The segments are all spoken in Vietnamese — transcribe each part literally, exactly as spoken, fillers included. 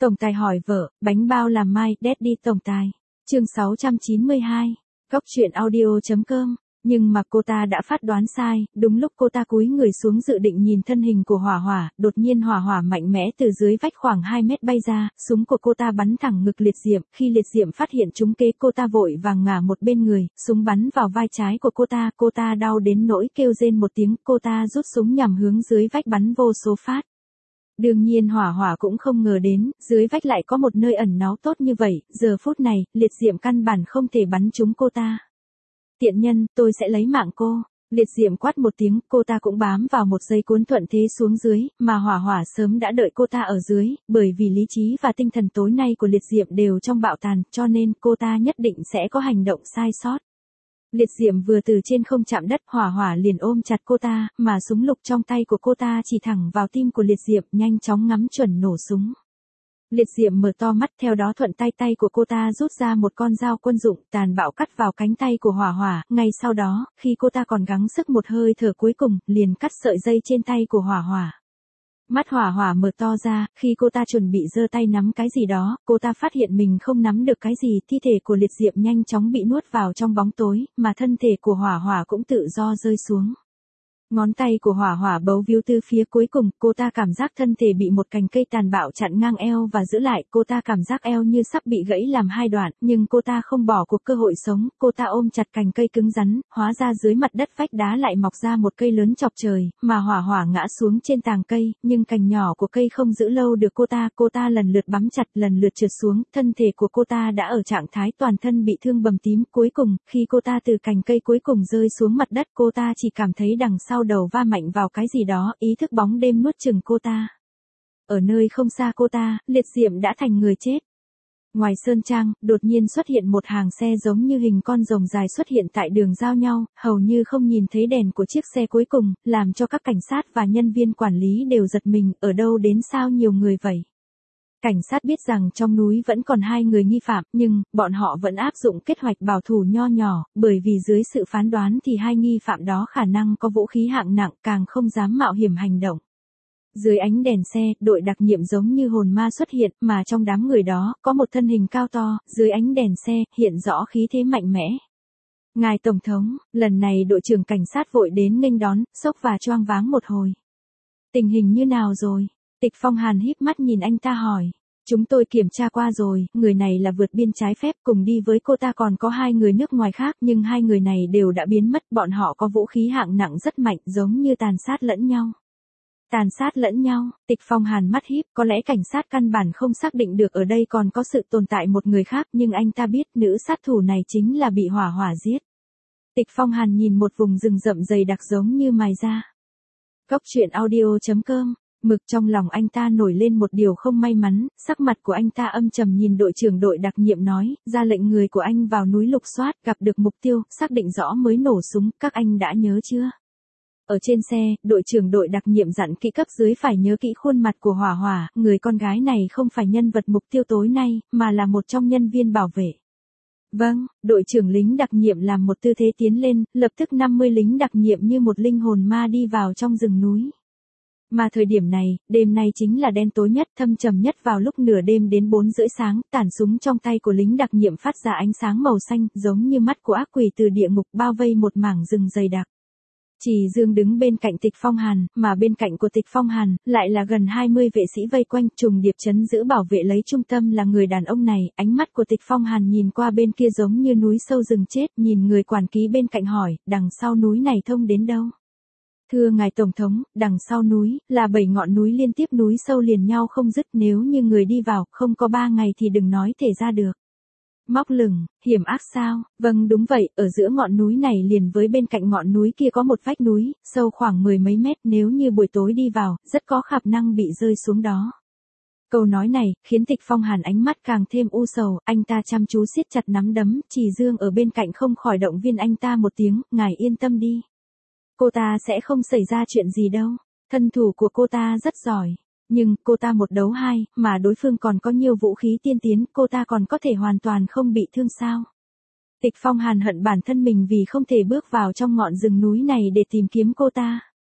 Tổng tài hỏi vợ, bánh bao làm mai, Daddy tổng tài. Chương sáu trăm chín mươi hai. Góc truyện audio.com. Nhưng mà cô ta đã phát đoán sai, đúng lúc cô ta cúi người xuống dự định nhìn thân hình của Hỏa Hỏa, đột nhiên Hỏa Hỏa mạnh mẽ từ dưới vách khoảng hai mét bay ra, súng của cô ta bắn thẳng ngực Liệt Diệm, khi Liệt Diệm phát hiện trúng kế cô ta vội vàng ngả một bên người, súng bắn vào vai trái của cô ta, cô ta đau đến nỗi kêu rên một tiếng, cô ta rút súng nhằm hướng dưới vách bắn vô số phát. Đương nhiên Hỏa Hỏa cũng không ngờ đến, dưới vách lại có một nơi ẩn náu tốt như vậy, giờ phút này, Liệt Diệm căn bản không thể bắn trúng cô ta. Tiện nhân, tôi sẽ lấy mạng cô. Liệt Diệm quát một tiếng, cô ta cũng bám vào một giây cuốn thuận thế xuống dưới, mà Hỏa Hỏa sớm đã đợi cô ta ở dưới, bởi vì lý trí và tinh thần tối nay của Liệt Diệm đều trong bạo tàn, cho nên cô ta nhất định sẽ có hành động sai sót. Liệt Diệm vừa từ trên không chạm đất, Hỏa Hỏa liền ôm chặt cô ta, mà súng lục trong tay của cô ta chỉ thẳng vào tim của Liệt Diệm, nhanh chóng ngắm chuẩn nổ súng. Liệt Diệm mở to mắt, theo đó thuận tay tay của cô ta rút ra một con dao quân dụng, tàn bạo cắt vào cánh tay của Hỏa Hỏa, ngay sau đó, khi cô ta còn gắng sức một hơi thở cuối cùng, liền cắt sợi dây trên tay của Hỏa Hỏa. Mắt Hỏa Hỏa mở to ra, khi cô ta chuẩn bị giơ tay nắm cái gì đó, cô ta phát hiện mình không nắm được cái gì, thi thể của Liệt Diệm nhanh chóng bị nuốt vào trong bóng tối, mà thân thể của Hỏa Hỏa cũng tự do rơi xuống. Ngón tay của Hỏa Hỏa bấu víu từ phía cuối cùng, cô ta cảm giác thân thể bị một cành cây tàn bạo chặn ngang eo và giữ lại, cô ta cảm giác eo như sắp bị gãy làm hai đoạn, nhưng cô ta không bỏ cuộc cơ hội sống, cô ta ôm chặt cành cây cứng rắn, hóa ra dưới mặt đất vách đá lại mọc ra một cây lớn chọc trời, mà Hỏa Hỏa ngã xuống trên tàng cây, nhưng cành nhỏ của cây không giữ lâu được cô ta, cô ta lần lượt bám chặt, lần lượt trượt xuống, thân thể của cô ta đã ở trạng thái toàn thân bị thương bầm tím, cuối cùng, khi cô ta từ cành cây cuối cùng rơi xuống mặt đất, cô ta chỉ cảm thấy đằng sau đầu va mạnh vào cái gì đó, ý thức bóng đêm nuốt chửng cô ta. Ở nơi không xa cô ta, Liệt Diệm đã thành người chết. Ngoài sơn trang, đột nhiên xuất hiện một hàng xe giống như hình con rồng dài xuất hiện tại đường giao nhau, hầu như không nhìn thấy đèn của chiếc xe cuối cùng, làm cho các cảnh sát và nhân viên quản lý đều giật mình, ở đâu đến sao nhiều người vậy. Cảnh sát biết rằng trong núi vẫn còn hai người nghi phạm, nhưng, bọn họ vẫn áp dụng kế hoạch bảo thủ nho nhỏ, bởi vì dưới sự phán đoán thì hai nghi phạm đó khả năng có vũ khí hạng nặng, càng không dám mạo hiểm hành động. Dưới ánh đèn xe, đội đặc nhiệm giống như hồn ma xuất hiện, mà trong đám người đó, có một thân hình cao to, dưới ánh đèn xe, hiện rõ khí thế mạnh mẽ. Ngài Tổng thống, lần này đội trưởng cảnh sát vội đến nghênh đón, sốc và choang váng một hồi. Tình hình như nào rồi? Tịch Phong Hàn híp mắt nhìn anh ta hỏi. Chúng tôi kiểm tra qua rồi, người này là vượt biên trái phép, cùng đi với cô ta còn có hai người nước ngoài khác, nhưng hai người này đều đã biến mất, bọn họ có vũ khí hạng nặng rất mạnh, giống như tàn sát lẫn nhau. Tàn sát lẫn nhau, Tịch Phong Hàn mắt híp, có lẽ cảnh sát căn bản không xác định được ở đây còn có sự tồn tại một người khác, nhưng anh ta biết nữ sát thủ này chính là bị Hỏa Hỏa giết. Tịch Phong Hàn nhìn một vùng rừng rậm dày đặc giống như mài ra. Góc truyện audio.com. Mực trong lòng anh ta nổi lên một điều không may mắn, sắc mặt của anh ta âm trầm nhìn đội trưởng đội đặc nhiệm nói, ra lệnh người của anh vào núi lục soát, gặp được mục tiêu, xác định rõ mới nổ súng, các anh đã nhớ chưa? Ở trên xe, đội trưởng đội đặc nhiệm dặn kỹ cấp dưới phải nhớ kỹ khuôn mặt của Hỏa Hỏa, người con gái này không phải nhân vật mục tiêu tối nay, mà là một trong nhân viên bảo vệ. Vâng, đội trưởng lính đặc nhiệm làm một tư thế tiến lên, lập tức năm mươi lính đặc nhiệm như một linh hồn ma đi vào trong rừng núi. Mà thời điểm này, đêm nay chính là đen tối nhất, thâm trầm nhất vào lúc nửa đêm đến bốn rưỡi sáng, tản súng trong tay của lính đặc nhiệm phát ra ánh sáng màu xanh, giống như mắt của ác quỷ từ địa ngục bao vây một mảng rừng dày đặc. Chỉ Dương đứng bên cạnh Tịch Phong Hàn, mà bên cạnh của Tịch Phong Hàn, lại là gần hai mươi vệ sĩ vây quanh, trùng điệp trấn giữ bảo vệ lấy trung tâm là người đàn ông này, ánh mắt của Tịch Phong Hàn nhìn qua bên kia giống như núi sâu rừng chết, nhìn người quản ký bên cạnh hỏi, đằng sau núi này thông đến đâu? Thưa ngài Tổng thống, đằng sau núi, là bảy ngọn núi liên tiếp núi sâu liền nhau không dứt, nếu như người đi vào, không có ba ngày thì đừng nói thể ra được. Móc lửng, hiểm ác sao? Vâng đúng vậy, ở giữa ngọn núi này liền với bên cạnh ngọn núi kia có một vách núi, sâu khoảng mười mấy mét, nếu như buổi tối đi vào, rất có khả năng bị rơi xuống đó. Câu nói này, khiến Tịch Phong Hàn ánh mắt càng thêm u sầu, anh ta chăm chú siết chặt nắm đấm, Chỉ Dương ở bên cạnh không khỏi động viên anh ta một tiếng, ngài yên tâm đi. Cô ta sẽ không xảy ra chuyện gì đâu, thân thủ của cô ta rất giỏi, nhưng cô ta một đấu hai, mà đối phương còn có nhiều vũ khí tiên tiến, cô ta còn có thể hoàn toàn không bị thương sao. Tịch Phong Hàn hận bản thân mình vì không thể bước vào trong ngọn rừng núi này để tìm kiếm cô ta.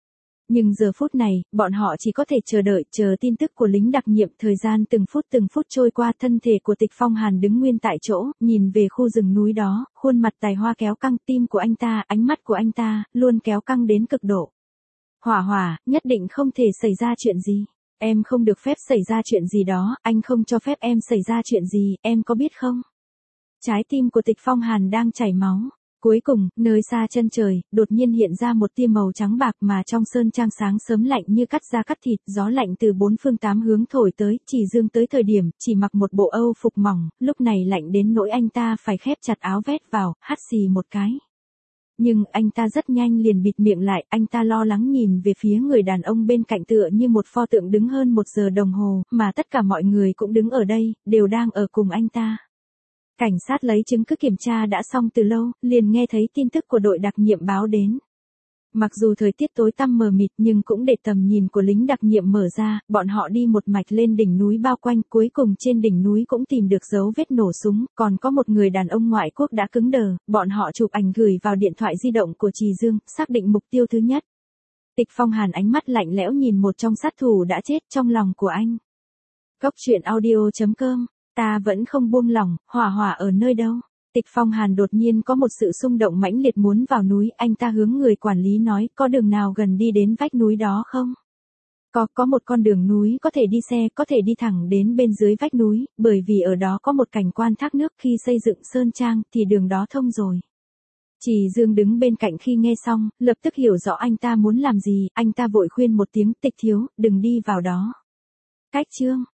Nhưng giờ phút này, bọn họ chỉ có thể chờ đợi, chờ tin tức của lính đặc nhiệm. Thời gian từng phút từng phút trôi qua, thân thể của Tịch Phong Hàn đứng nguyên tại chỗ, nhìn về khu rừng núi đó, khuôn mặt Tài Hoa kéo căng, tim của anh ta, ánh mắt của anh ta, luôn kéo căng đến cực độ. Hỏa Hỏa, nhất định không thể xảy ra chuyện gì. Em không được phép xảy ra chuyện gì đó, anh không cho phép em xảy ra chuyện gì, em có biết không? Trái tim của Tịch Phong Hàn đang chảy máu. Cuối cùng, nơi xa chân trời, đột nhiên hiện ra một tia màu trắng bạc mà trong sơn trang sáng sớm lạnh như cắt da cắt thịt, gió lạnh từ bốn phương tám hướng thổi tới, chỉ dương tới thời điểm, chỉ mặc một bộ âu phục mỏng, lúc này lạnh đến nỗi anh ta phải khép chặt áo vét vào, hắt xì một cái. Nhưng anh ta rất nhanh liền bịt miệng lại, anh ta lo lắng nhìn về phía người đàn ông bên cạnh tựa như một pho tượng đứng hơn một giờ đồng hồ, mà tất cả mọi người cũng đứng ở đây, đều đang ở cùng anh ta. Cảnh sát lấy chứng cứ kiểm tra đã xong từ lâu, liền nghe thấy tin tức của đội đặc nhiệm báo đến. Mặc dù thời tiết tối tăm mờ mịt nhưng cũng để tầm nhìn của lính đặc nhiệm mở ra, bọn họ đi một mạch lên đỉnh núi bao quanh, cuối cùng trên đỉnh núi cũng tìm được dấu vết nổ súng, còn có một người đàn ông ngoại quốc đã cứng đờ, bọn họ chụp ảnh gửi vào điện thoại di động của Trì Dương, xác định mục tiêu thứ nhất. Tịch Phong Hàn ánh mắt lạnh lẽo nhìn một trong sát thủ đã chết trong lòng của anh. Cốc truyện audio chấm com, ta vẫn không buông lỏng, Hỏa Hỏa ở nơi đâu? Tịch Phong Hàn đột nhiên có một sự xung động mãnh liệt muốn vào núi, anh ta hướng người quản lý nói, có đường nào gần đi đến vách núi đó không? Có, có một con đường núi có thể đi xe, có thể đi thẳng đến bên dưới vách núi, bởi vì ở đó có một cảnh quan thác nước, khi xây dựng sơn trang, thì đường đó thông rồi. Trì Dương đứng bên cạnh khi nghe xong, lập tức hiểu rõ anh ta muốn làm gì, anh ta vội khuyên một tiếng, Tịch thiếu, đừng đi vào đó. Cách chương.